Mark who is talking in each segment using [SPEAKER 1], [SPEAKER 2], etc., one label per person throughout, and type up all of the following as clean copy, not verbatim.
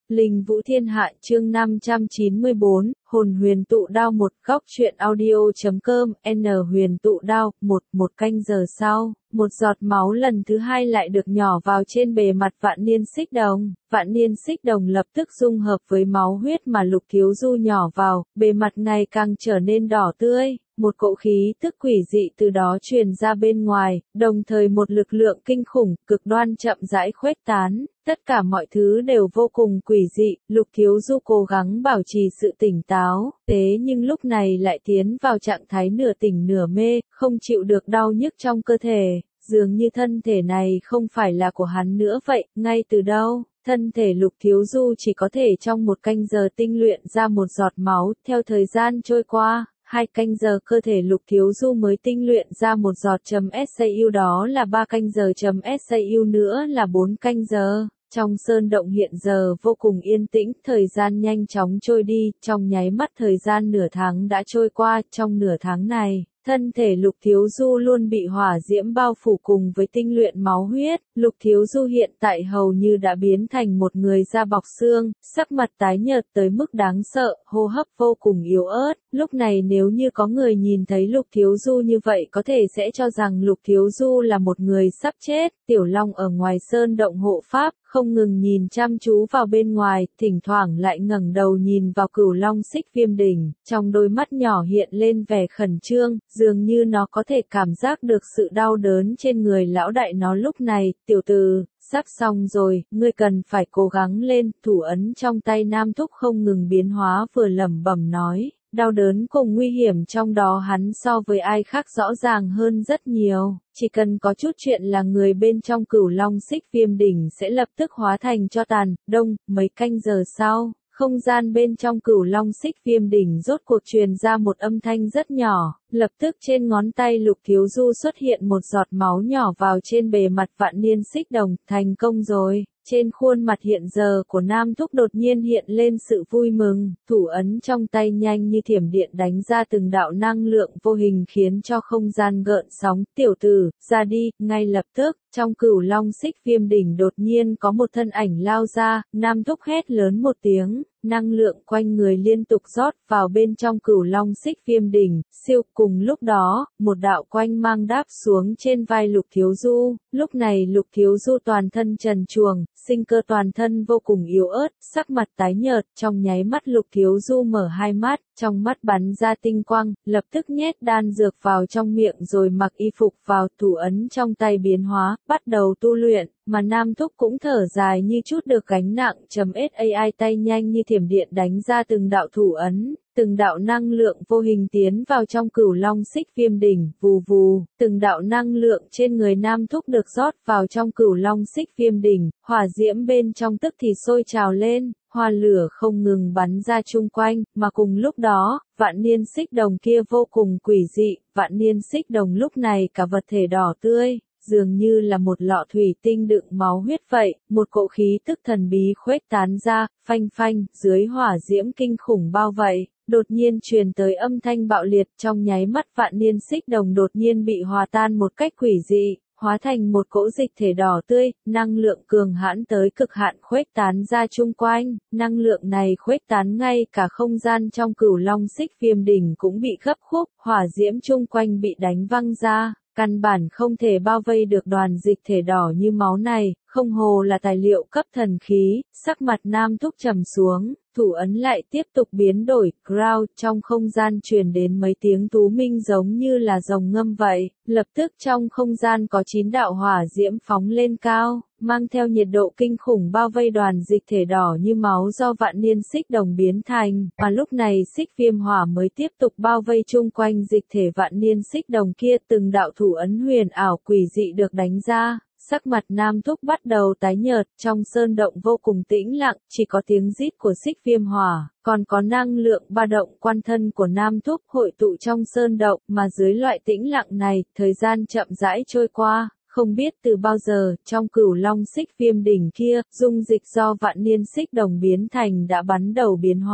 [SPEAKER 1] Linh Vũ Thiên Hạ chương 594, Hồn Huyền Tụ Đao một góc truyện audio.com, Huyền Tụ Đao, một canh giờ sau, một giọt máu lần thứ hai lại được nhỏ vào trên bề mặt Vạn Niên Xích Đồng. Vạn Niên Xích Đồng lập tức dung hợp với máu huyết mà Lục Thiếu Du nhỏ vào, bề mặt ngày càng trở nên đỏ tươi. Một cỗ khí tức quỷ dị từ đó truyền ra bên ngoài, đồng thời một lực lượng kinh khủng, cực đoan chậm rãi khuếch tán. Tất cả mọi thứ đều vô cùng quỷ dị, Lục Thiếu Du cố gắng bảo trì sự tỉnh táo, thế nhưng lúc này lại tiến vào trạng thái nửa tỉnh nửa mê, không chịu được đau nhức trong cơ thể, dường như thân thể này không phải là của hắn nữa vậy, ngay từ đâu. Thân thể Lục Thiếu Du chỉ có thể trong một canh giờ tinh luyện ra một giọt máu, theo thời gian trôi qua. 2 canh giờ cơ thể Lục Thiếu Du mới tinh luyện ra một giọt SAU, đó là 3 canh giờ SAU nữa là 4 canh giờ. Trong sơn động hiện giờ vô cùng yên tĩnh, thời gian nhanh chóng trôi đi, trong nháy mắt thời gian nửa tháng đã trôi qua, trong nửa tháng này. Thân thể Lục Thiếu Du luôn bị hỏa diễm bao phủ cùng với tinh luyện máu huyết, Lục Thiếu Du hiện tại hầu như đã biến thành một người da bọc xương, sắc mặt tái nhợt tới mức đáng sợ, hô hấp vô cùng yếu ớt, lúc này nếu như có người nhìn thấy Lục Thiếu Du như vậy có thể sẽ cho rằng Lục Thiếu Du là một người sắp chết. Tiểu Long ở ngoài sơn động hộ pháp, không ngừng nhìn chăm chú vào bên ngoài, thỉnh thoảng lại ngẩng đầu nhìn vào Cửu Long Xích Viêm Đỉnh, trong đôi mắt nhỏ hiện lên vẻ khẩn trương, dường như nó có thể cảm giác được sự đau đớn trên người lão đại nó lúc này. Tiểu tử, sắp xong rồi, ngươi cần phải cố gắng lên. Thủ ấn trong tay Nam Thúc không ngừng biến hóa, vừa lẩm bẩm nói. Đau đớn cùng nguy hiểm trong đó hắn so với ai khác rõ ràng hơn rất nhiều, chỉ cần có chút chuyện là người bên trong Cửu Long Xích Viêm Đỉnh sẽ lập tức hóa thành tro tàn. Đông, mấy canh giờ sau, không gian bên trong Cửu Long Xích Viêm Đỉnh rốt cuộc truyền ra một âm thanh rất nhỏ, lập tức trên ngón tay Lục Thiếu Du xuất hiện một giọt máu nhỏ vào trên bề mặt Vạn Niên Xích Đồng, thành công rồi. Trên khuôn mặt hiện giờ của Nam Thúc đột nhiên hiện lên sự vui mừng, thủ ấn trong tay nhanh như thiểm điện đánh ra từng đạo năng lượng vô hình khiến cho không gian gợn sóng. Tiểu tử, ra đi, ngay lập tức, trong Cửu Long Xích Viêm Đỉnh đột nhiên có một thân ảnh lao ra, Nam Thúc hét lớn một tiếng, năng lượng quanh người liên tục rót vào bên trong Cửu Long Xích Viêm Đỉnh, siêu. Cùng lúc đó, một đạo quanh mang đáp xuống trên vai Lục Thiếu Du, lúc này Lục Thiếu Du toàn thân trần truồng, sinh cơ toàn thân vô cùng yếu ớt, sắc mặt tái nhợt, trong nháy mắt Lục Thiếu Du mở hai mắt, trong mắt bắn ra tinh quang, lập tức nhét đan dược vào trong miệng rồi mặc y phục vào, thủ ấn trong tay biến hóa, bắt đầu tu luyện, mà Nam Thúc cũng thở dài như chút được gánh nặng. SAI tay nhanh như thiểm điện đánh ra từng đạo thủ ấn. Từng đạo năng lượng vô hình tiến vào trong Cửu Long Xích Viêm Đỉnh, vù vù, từng đạo năng lượng trên người Nam Thúc được rót vào trong Cửu Long Xích Viêm Đỉnh, hỏa diễm bên trong tức thì sôi trào lên, hoa lửa không ngừng bắn ra chung quanh, mà cùng lúc đó, Vạn Niên Xích Đồng kia vô cùng quỷ dị, Vạn Niên Xích Đồng lúc này cả vật thể đỏ tươi, dường như là một lọ thủy tinh đựng máu huyết vậy, một cỗ khí tức thần bí khuếch tán ra, phanh phanh, dưới hỏa diễm kinh khủng bao vây. Đột nhiên truyền tới âm thanh bạo liệt, trong nháy mắt Vạn Niên Xích Đồng đột nhiên bị hòa tan một cách quỷ dị, hóa thành một cỗ dịch thể đỏ tươi, năng lượng cường hãn tới cực hạn khuếch tán ra chung quanh, năng lượng này khuếch tán ngay cả không gian trong Cửu Long Xích Viêm Đỉnh cũng bị gấp khúc, hỏa diễm chung quanh bị đánh văng ra. Căn bản không thể bao vây được đoàn dịch thể đỏ như máu này, không hồ là tài liệu cấp thần khí. Sắc mặt Nam Thúc trầm xuống, thủ ấn lại tiếp tục biến đổi, ground, trong không gian truyền đến mấy tiếng tú minh giống như là rồng ngâm vậy, lập tức trong không gian có 9 đạo hỏa diễm phóng lên cao, mang theo nhiệt độ kinh khủng bao vây đoàn dịch thể đỏ như máu do Vạn Niên Xích Đồng biến thành, mà lúc này xích viêm hỏa mới tiếp tục bao vây chung quanh dịch thể Vạn Niên Xích Đồng kia, từng đạo thủ ấn huyền ảo quỷ dị được đánh ra. Sắc mặt Nam Thúc bắt đầu tái nhợt, trong sơn động vô cùng tĩnh lặng, chỉ có tiếng rít của xích viêm hỏa, còn có năng lượng ba động quan thân của Nam Thúc hội tụ trong sơn động, mà dưới loại tĩnh lặng này, thời gian chậm rãi trôi qua. Không biết từ bao giờ, trong Cửu Long Xích Viêm Đỉnh kia, dung dịch do Vạn Niên Xích Đồng biến thành đã bắn đầu biến hóa,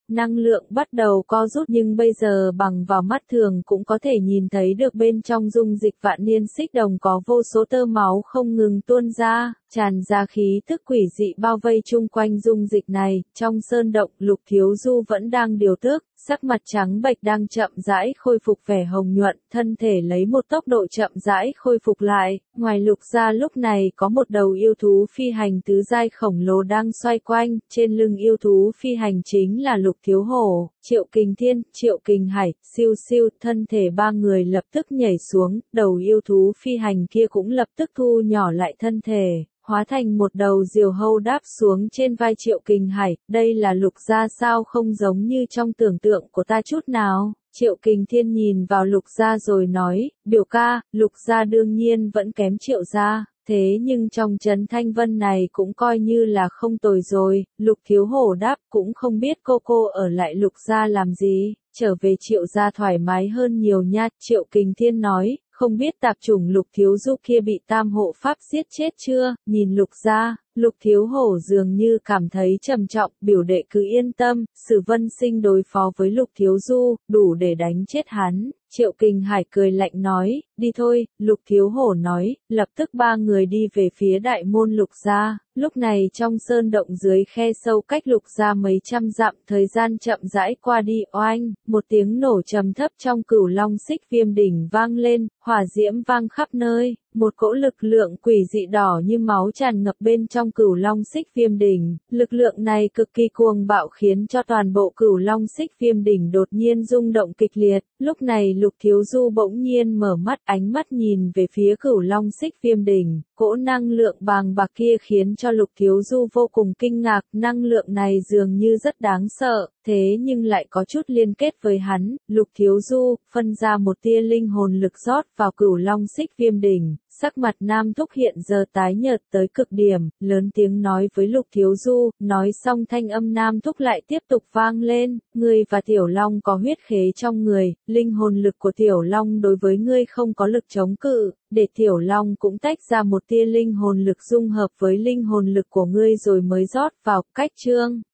[SPEAKER 1] năng lượng bắt đầu co rút nhưng bây giờ bằng vào mắt thường cũng có thể nhìn thấy được bên trong dung dịch vạn niên xích đồng có vô số tơ máu không ngừng tuôn ra, tràn ra khí thức quỷ dị bao vây chung quanh dung dịch này. Trong sơn động, Lục Thiếu Du vẫn đang điều tức, sắc mặt trắng bệch đang chậm rãi khôi phục vẻ hồng nhuận, thân thể lấy một tốc độ chậm rãi khôi phục lại. Ngoài Lục gia lúc này có một đầu yêu thú phi hành tứ giai khổng lồ đang xoay quanh, trên lưng yêu thú phi hành chính là Lục Thiếu Hổ, Triệu Kình Thiên, Triệu Kình Hải, Siêu Siêu, thân thể ba người lập tức nhảy xuống, đầu yêu thú phi hành kia cũng lập tức thu nhỏ lại thân thể, hóa thành một đầu diều hâu đáp xuống trên vai Triệu Kình Hải. Đây là Lục gia sao, không giống như trong tưởng tượng của ta chút nào. Triệu Kình Thiên nhìn vào Lục gia rồi nói, biểu ca, Lục gia đương nhiên vẫn kém Triệu gia, thế nhưng trong Trấn Thanh Vân này cũng coi như là không tồi rồi. Lục Thiếu Hổ đáp, cũng không biết cô ở lại Lục gia làm gì, trở về Triệu gia thoải mái hơn nhiều nha. Triệu Kình Thiên nói, không biết tạp chủng Lục Thiếu Du kia bị Tam Hộ Pháp giết chết chưa. Nhìn Lục gia, Lục Thiếu Hổ dường như cảm thấy trầm trọng, biểu đệ cứ yên tâm, Sử Vân Sinh đối phó với Lục Thiếu Du, đủ để đánh chết hắn. Triệu Kình Hải cười lạnh nói, đi thôi. Lục Thiếu Hổ nói, lập tức ba người đi về phía đại môn Lục gia. Lúc này trong sơn động dưới khe sâu cách Lục gia mấy trăm dặm, thời gian chậm rãi qua đi. Oanh, một tiếng nổ trầm thấp trong Cửu Long Xích Viêm đỉnh vang lên, hỏa diễm vang khắp nơi, một cỗ lực lượng quỷ dị đỏ như máu tràn ngập bên trong Cửu Long Xích Viêm đỉnh. Lực lượng này cực kỳ cuồng bạo khiến cho toàn bộ Cửu Long Xích Viêm đỉnh đột nhiên rung động kịch liệt. Lúc này Lục Thiếu Du bỗng nhiên mở mắt, ánh mắt nhìn về phía Cửu Long Xích Viêm đỉnh. Cỗ năng lượng bàng bạc kia khiến cho Lục Thiếu Du vô cùng kinh ngạc, năng lượng này dường như rất đáng sợ, thế nhưng lại có chút liên kết với hắn. Lục Thiếu Du phân ra một tia linh hồn lực rót vào Cửu Long Xích Viêm đỉnh, sắc mặt Nam Thúc hiện giờ tái nhợt tới cực điểm, lớn tiếng nói với Lục Thiếu Du. Nói xong thanh âm Nam Thúc lại tiếp tục vang lên, ngươi và Tiểu Long có huyết khế trong người, linh hồn lực của Tiểu Long đối với ngươi không có lực chống cự, để Tiểu Long cũng tách ra một tia linh hồn lực dung hợp với linh hồn lực của ngươi rồi mới rót vào. Cách chương